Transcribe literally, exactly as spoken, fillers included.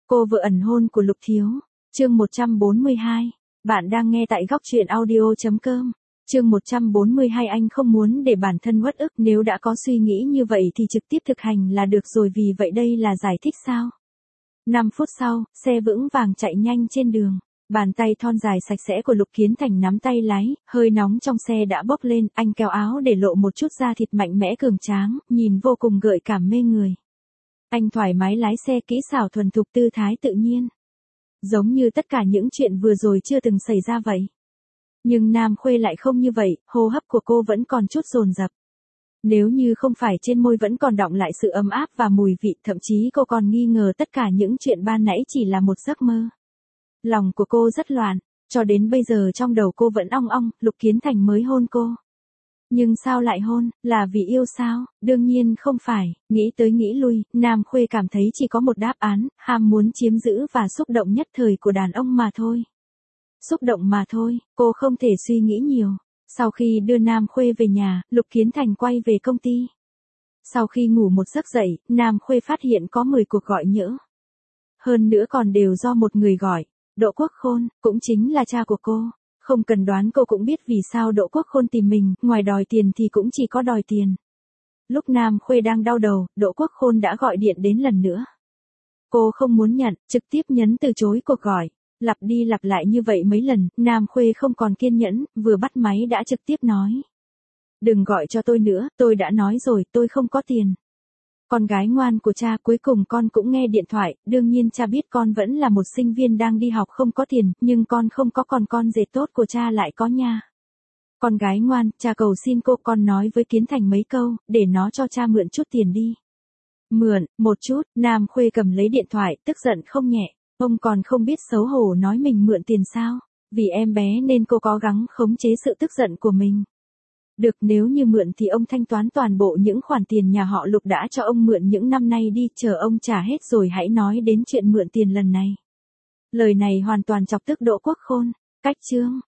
Cô vợ ẩn hôn của Lục Thiếu. Chương một trăm bốn mươi hai. Bạn đang nghe tại góc truyện audio chấm com. Chương một trăm bốn mươi hai. Anh không muốn để bản thân uất ức, nếu đã có suy nghĩ như vậy thì trực tiếp thực hành là được rồi, vì vậy đây là giải thích sao? năm phút sau, xe vững vàng chạy nhanh trên đường. Bàn tay thon dài sạch sẽ của Lục Kiến Thành nắm tay lái, hơi nóng trong xe đã bốc lên, anh kéo áo để lộ một chút da thịt mạnh mẽ cường tráng, nhìn vô cùng gợi cảm mê người. Anh thoải mái lái xe kỹ xảo thuần thục, tư thái tự nhiên. Giống như tất cả những chuyện vừa rồi chưa từng xảy ra vậy. Nhưng Nam Khuê lại không như vậy, hô hấp của cô vẫn còn chút dồn dập. Nếu như không phải trên môi vẫn còn đọng lại sự ấm áp và mùi vị, thậm chí cô còn nghi ngờ tất cả những chuyện ban nãy chỉ là một giấc mơ. Lòng của cô rất loạn, cho đến bây giờ trong đầu cô vẫn ong ong, Lục Kiến Thành mới hôn cô. Nhưng sao lại hôn, là vì yêu sao? Đương nhiên không phải, nghĩ tới nghĩ lui, Nam Khuê cảm thấy chỉ có một đáp án, ham muốn chiếm giữ và xúc động nhất thời của đàn ông mà thôi. Xúc động mà thôi, cô không thể suy nghĩ nhiều. Sau khi đưa Nam Khuê về nhà, Lục Kiến Thành quay về công ty. Sau khi ngủ một giấc dậy, Nam Khuê phát hiện có mười cuộc gọi nhỡ. Hơn nữa còn đều do một người gọi, Đỗ Quốc Khôn, cũng chính là cha của cô. Không cần đoán cô cũng biết vì sao Đỗ Quốc Khôn tìm mình, ngoài đòi tiền thì cũng chỉ có đòi tiền. Lúc Nam Khuê đang đau đầu, Đỗ Quốc Khôn đã gọi điện đến lần nữa. Cô không muốn nhận, trực tiếp nhấn từ chối cuộc gọi. Lặp đi lặp lại như vậy mấy lần, Nam Khuê không còn kiên nhẫn, vừa bắt máy đã trực tiếp nói. Đừng gọi cho tôi nữa, tôi đã nói rồi, tôi không có tiền. Con gái ngoan của cha, cuối cùng con cũng nghe điện thoại, đương nhiên cha biết con vẫn là một sinh viên đang đi học không có tiền, nhưng con không có, còn con rể tốt của cha lại có nha. Con gái ngoan, cha cầu xin cô, con nói với Kiến Thành mấy câu, để nó cho cha mượn chút tiền đi. Mượn, một chút, Nam Khuê cầm lấy điện thoại, tức giận không nhẹ. Ông còn không biết xấu hổ nói mình mượn tiền sao? Vì em bé nên cô cố gắng khống chế sự tức giận của mình. Được, nếu như mượn thì ông thanh toán toàn bộ những khoản tiền nhà họ Lục đã cho ông mượn những năm nay đi, chờ ông trả hết rồi hãy nói đến chuyện mượn tiền lần này. Lời này hoàn toàn chọc tức Đỗ Quốc Khôn. Cách chương.